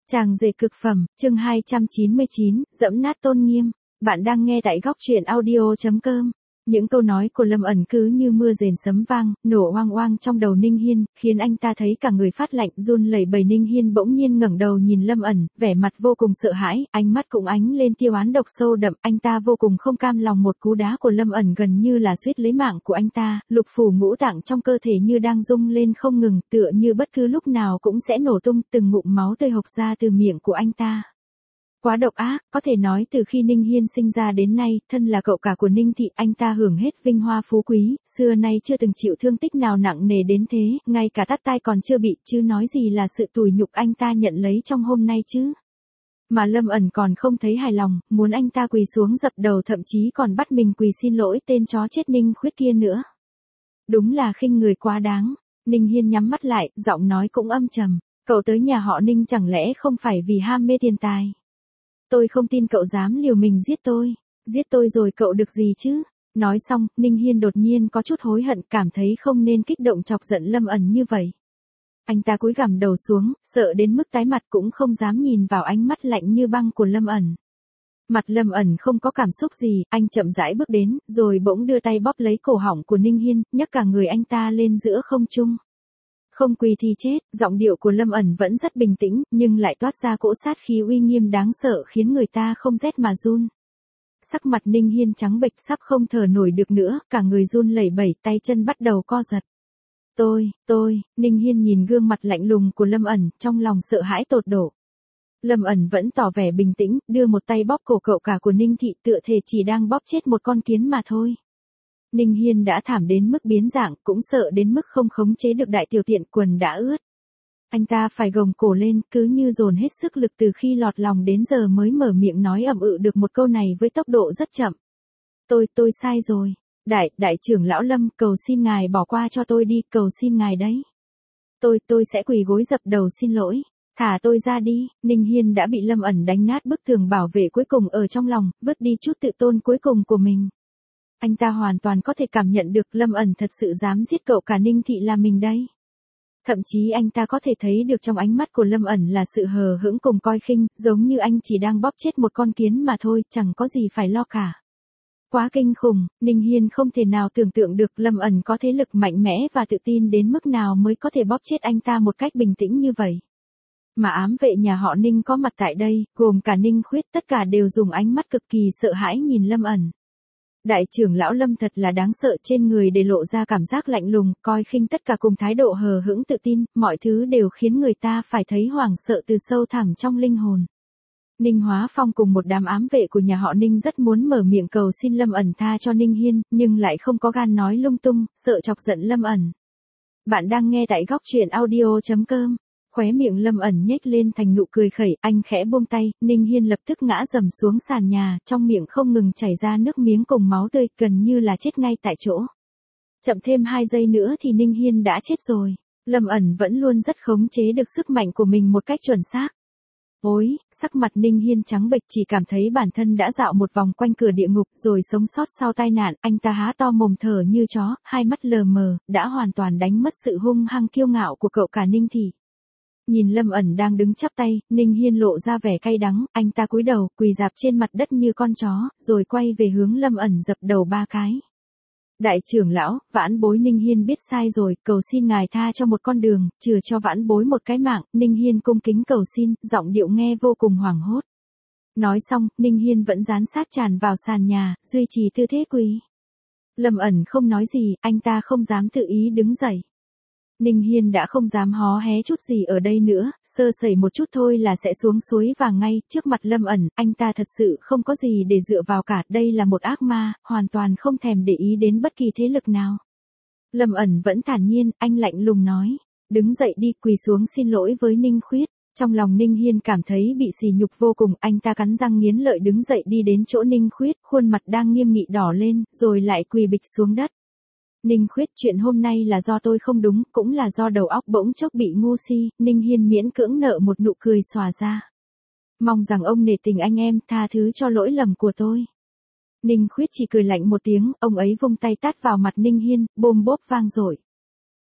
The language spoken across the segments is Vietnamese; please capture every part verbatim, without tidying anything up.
Chàng rể cực phẩm, chương hai trăm chín mươi chín, dẫm nát tôn nghiêm. Bạn đang nghe tại góc truyện audio chấm com. Những câu nói của Lâm ẩn cứ như mưa rền sấm vang, nổ oang oang trong đầu Ninh Hiên, khiến anh ta thấy cả người phát lạnh, run lẩy bẩy. Ninh Hiên bỗng nhiên ngẩng đầu nhìn Lâm ẩn, vẻ mặt vô cùng sợ hãi, ánh mắt cũng ánh lên tia oán độc sâu đậm. Anh ta vô cùng không cam lòng, một cú đá của Lâm ẩn gần như là suýt lấy mạng của anh ta, lục phủ ngũ tạng trong cơ thể như đang rung lên không ngừng, tựa như bất cứ lúc nào cũng sẽ nổ tung, từng ngụm máu tươi hộc ra từ miệng của anh ta. Quá độc ác, có thể nói từ khi Ninh Hiên sinh ra đến nay, thân là cậu cả của Ninh Thị, anh ta hưởng hết vinh hoa phú quý, xưa nay chưa từng chịu thương tích nào nặng nề đến thế, ngay cả tát tai còn chưa bị, chứ nói gì là sự tủi nhục anh ta nhận lấy trong hôm nay chứ. Mà Lâm ẩn còn không thấy hài lòng, muốn anh ta quỳ xuống dập đầu, thậm chí còn bắt mình quỳ xin lỗi tên chó chết Ninh Khuyết kia nữa. Đúng là khinh người quá đáng. Ninh Hiên nhắm mắt lại, giọng nói cũng âm trầm, cậu tới nhà họ Ninh chẳng lẽ không phải vì ham mê tiền tài? Tôi không tin cậu dám liều mình giết tôi. Giết tôi rồi cậu được gì chứ? Nói xong, Ninh Hiên đột nhiên có chút hối hận, cảm thấy không nên kích động chọc giận Lâm ẩn như vậy. Anh ta cúi gằm đầu xuống, sợ đến mức tái mặt cũng không dám nhìn vào ánh mắt lạnh như băng của Lâm ẩn. Mặt Lâm ẩn không có cảm xúc gì, anh chậm rãi bước đến, rồi bỗng đưa tay bóp lấy cổ họng của Ninh Hiên, nhấc cả người anh ta lên giữa không trung. Không quỳ thì chết. Giọng điệu của Lâm ẩn vẫn rất bình tĩnh, nhưng lại toát ra cỗ sát khí uy nghiêm đáng sợ, khiến người ta không rét mà run. Sắc mặt Ninh Hiên trắng bệch, sắp không thở nổi được nữa, cả người run lẩy bẩy, tay chân bắt đầu co giật. Tôi, tôi, Ninh Hiên nhìn gương mặt lạnh lùng của Lâm ẩn, trong lòng sợ hãi tột độ. Lâm ẩn vẫn tỏ vẻ bình tĩnh, đưa một tay bóp cổ cậu cả của Ninh Thị, tựa thể chỉ đang bóp chết một con kiến mà thôi. Ninh Hiên đã thảm đến mức biến dạng, cũng sợ đến mức không khống chế được đại tiểu tiện, quần đã ướt. Anh ta phải gồng cổ lên, cứ như dồn hết sức lực từ khi lọt lòng đến giờ mới mở miệng nói ậm ừ được một câu này với tốc độ rất chậm. Tôi, tôi sai rồi. Đại, đại trưởng lão Lâm, cầu xin ngài bỏ qua cho tôi đi, cầu xin ngài đấy. Tôi, tôi sẽ quỳ gối dập đầu xin lỗi. Thả tôi ra đi. Ninh Hiên đã bị Lâm ẩn đánh nát bức tường bảo vệ cuối cùng ở trong lòng, vứt đi chút tự tôn cuối cùng của mình. Anh ta hoàn toàn có thể cảm nhận được Lâm ẩn thật sự dám giết cậu cả Ninh Thị là mình đây. Thậm chí anh ta có thể thấy được trong ánh mắt của Lâm ẩn là sự hờ hững cùng coi khinh, giống như anh chỉ đang bóp chết một con kiến mà thôi, chẳng có gì phải lo cả. Quá kinh khủng, Ninh Hiên không thể nào tưởng tượng được Lâm ẩn có thế lực mạnh mẽ và tự tin đến mức nào mới có thể bóp chết anh ta một cách bình tĩnh như vậy. Mà ám vệ nhà họ Ninh có mặt tại đây, gồm cả Ninh Khuyết, tất cả đều dùng ánh mắt cực kỳ sợ hãi nhìn Lâm ẩn. Đại trưởng lão Lâm thật là đáng sợ, trên người để lộ ra cảm giác lạnh lùng, coi khinh tất cả cùng thái độ hờ hững tự tin, mọi thứ đều khiến người ta phải thấy hoảng sợ từ sâu thẳm trong linh hồn. Ninh Hóa Phong cùng một đám ám vệ của nhà họ Ninh rất muốn mở miệng cầu xin Lâm ẩn tha cho Ninh Hiên, nhưng lại không có gan nói lung tung, sợ chọc giận Lâm ẩn. Bạn đang nghe tại góc truyện audio chấm com. Khóe miệng Lâm ẩn nhếch lên thành nụ cười khẩy, anh khẽ buông tay, Ninh Hiên lập tức ngã rầm xuống sàn nhà, trong miệng không ngừng chảy ra nước miếng cùng máu tươi, gần như là chết ngay tại chỗ. Chậm thêm hai giây nữa thì Ninh Hiên đã chết rồi. Lâm ẩn vẫn luôn rất khống chế được sức mạnh của mình một cách chuẩn xác. Ôi, sắc mặt Ninh Hiên trắng bệch, chỉ cảm thấy bản thân đã dạo một vòng quanh cửa địa ngục rồi sống sót sau tai nạn, anh ta há to mồm thở như chó, hai mắt lờ mờ, đã hoàn toàn đánh mất sự hung hăng kiêu ngạo của cậu cả Ninh Thị. Nhìn Lâm ẩn đang đứng chắp tay, Ninh Hiên lộ ra vẻ cay đắng, anh ta cúi đầu, quỳ rạp trên mặt đất như con chó, rồi quay về hướng Lâm ẩn dập đầu ba cái. Đại trưởng lão, vãn bối Ninh Hiên biết sai rồi, cầu xin ngài tha cho một con đường, chừa cho vãn bối một cái mạng. Ninh Hiên cung kính cầu xin, giọng điệu nghe vô cùng hoảng hốt. Nói xong, Ninh Hiên vẫn dán sát tràn vào sàn nhà, duy trì tư thế quỳ. Lâm ẩn không nói gì, anh ta không dám tự ý đứng dậy. Ninh Hiên đã không dám hó hé chút gì ở đây nữa, sơ sẩy một chút thôi là sẽ xuống suối vàng ngay, trước mặt Lâm ẩn, anh ta thật sự không có gì để dựa vào cả, đây là một ác ma, hoàn toàn không thèm để ý đến bất kỳ thế lực nào. Lâm ẩn vẫn thản nhiên, anh lạnh lùng nói, đứng dậy đi, quỳ xuống xin lỗi với Ninh Khuyết. Trong lòng Ninh Hiên cảm thấy bị sỉ nhục vô cùng, anh ta cắn răng nghiến lợi đứng dậy đi đến chỗ Ninh Khuyết, khuôn mặt đang nghiêm nghị đỏ lên, rồi lại quỳ bịch xuống đất. Ninh Khuyết, chuyện hôm nay là do tôi không đúng, cũng là do đầu óc bỗng chốc bị ngu si. Ninh Hiên miễn cưỡng nở một nụ cười xòa ra. Mong rằng ông nể tình anh em, tha thứ cho lỗi lầm của tôi. Ninh Khuyết chỉ cười lạnh một tiếng, ông ấy vung tay tát vào mặt Ninh Hiên, bôm bốp vang dội.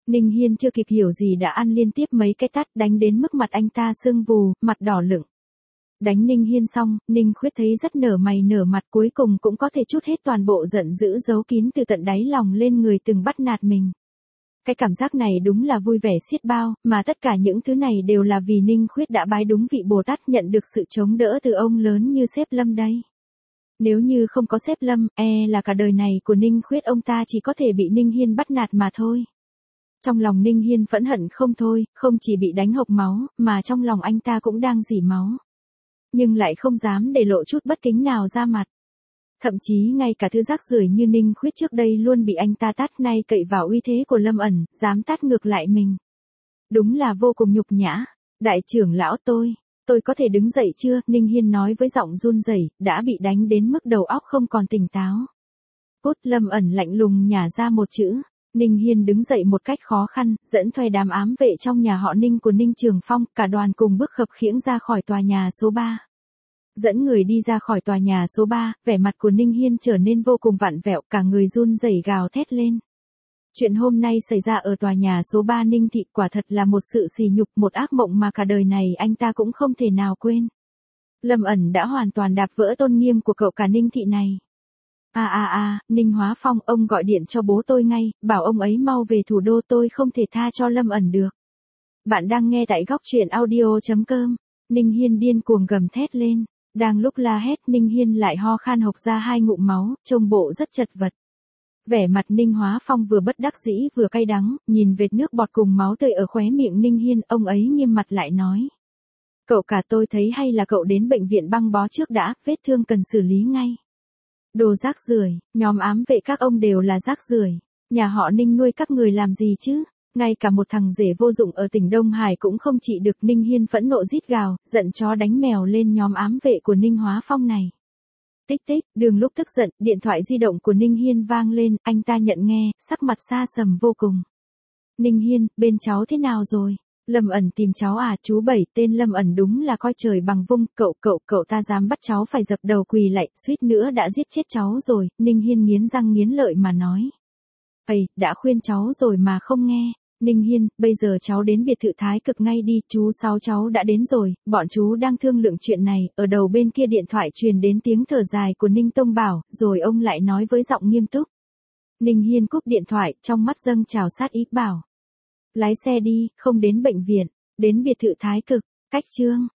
Ninh Hiên chưa kịp hiểu gì đã ăn liên tiếp mấy cái tát đánh đến mức mặt anh ta sưng vù, mặt đỏ lựng. Đánh Ninh Hiên xong, Ninh Khuyết thấy rất nở mày nở mặt, cuối cùng cũng có thể trút hết toàn bộ giận dữ giấu kín từ tận đáy lòng lên người từng bắt nạt mình. Cái cảm giác này đúng là vui vẻ xiết bao, mà tất cả những thứ này đều là vì Ninh Khuyết đã bái đúng vị Bồ Tát, nhận được sự chống đỡ từ ông lớn như sếp Lâm đây. Nếu như không có sếp Lâm, e là cả đời này của Ninh Khuyết ông ta chỉ có thể bị Ninh Hiên bắt nạt mà thôi. Trong lòng Ninh Hiên phẫn hận không thôi, không chỉ bị đánh hộc máu, mà trong lòng anh ta cũng đang rỉ máu. Nhưng lại không dám để lộ chút bất kính nào ra mặt. Thậm chí ngay cả thứ rác rưởi như Ninh Khuyết trước đây luôn bị anh ta tát, nay cậy vào uy thế của Lâm ẩn, dám tát ngược lại mình. Đúng là vô cùng nhục nhã. Đại trưởng lão tôi, tôi có thể đứng dậy chưa? Ninh Hiên nói với giọng run rẩy, đã bị đánh đến mức đầu óc không còn tỉnh táo. Cút! Lâm ẩn lạnh lùng nhả ra một chữ. Ninh Hiên đứng dậy một cách khó khăn, dẫn thuê đám ám vệ trong nhà họ Ninh của Ninh Trường Phong, cả đoàn cùng bước khập khiễng ra khỏi tòa nhà số ba. Dẫn người đi ra khỏi tòa nhà số ba, vẻ mặt của Ninh Hiên trở nên vô cùng vặn vẹo, cả người run rẩy gào thét lên. Chuyện hôm nay xảy ra ở tòa nhà số ba Ninh Thị quả thật là một sự sỉ nhục, một ác mộng mà cả đời này anh ta cũng không thể nào quên. Lâm ẩn đã hoàn toàn đạp vỡ tôn nghiêm của cậu cả Ninh Thị này. À à à, Ninh Hóa Phong, ông gọi điện cho bố tôi ngay, bảo ông ấy mau về thủ đô, tôi không thể tha cho Lâm ẩn được. Bạn đang nghe tại góc truyện audio chấm com. Ninh Hiên điên cuồng gầm thét lên. Đang lúc la hét, Ninh Hiên lại ho khan hộc ra hai ngụm máu, trông bộ rất chật vật. Vẻ mặt Ninh Hóa Phong vừa bất đắc dĩ vừa cay đắng, nhìn vệt nước bọt cùng máu tươi ở khóe miệng Ninh Hiên, ông ấy nghiêm mặt lại nói. Cậu cả, tôi thấy hay là cậu đến bệnh viện băng bó trước đã, vết thương cần xử lý ngay. Đồ rác rưởi, nhóm ám vệ các ông đều là rác rưởi. Nhà họ Ninh nuôi các người làm gì chứ? Ngay cả một thằng rể vô dụng ở tỉnh Đông Hải cũng không trị được. Ninh Hiên phẫn nộ rít gào, giận chó đánh mèo lên nhóm ám vệ của Ninh Hóa Phong này. Tích tích, đường lúc tức giận, điện thoại di động của Ninh Hiên vang lên, anh ta nhận nghe, sắc mặt xa sầm vô cùng. Ninh Hiên, bên cháu thế nào rồi? Lâm ẩn tìm cháu à? Chú Bảy, tên Lâm ẩn đúng là coi trời bằng vung, cậu cậu cậu ta dám bắt cháu phải dập đầu quỳ lạy, suýt nữa đã giết chết cháu rồi. Ninh Hiên nghiến răng nghiến lợi mà nói. Ây, đã khuyên cháu rồi mà không nghe. Ninh Hiên, bây giờ cháu đến biệt thự Thái Cực ngay đi, chú Sáu cháu đã đến rồi, bọn chú đang thương lượng chuyện này. Ở đầu bên kia điện thoại truyền đến tiếng thở dài của Ninh Tông Bảo, rồi ông lại nói với giọng nghiêm túc. Ninh Hiên cúp điện thoại, trong mắt dâng trào sát ý, bảo. Lái xe đi, không đến bệnh viện, đến biệt thự Thái Cực. Cách chương.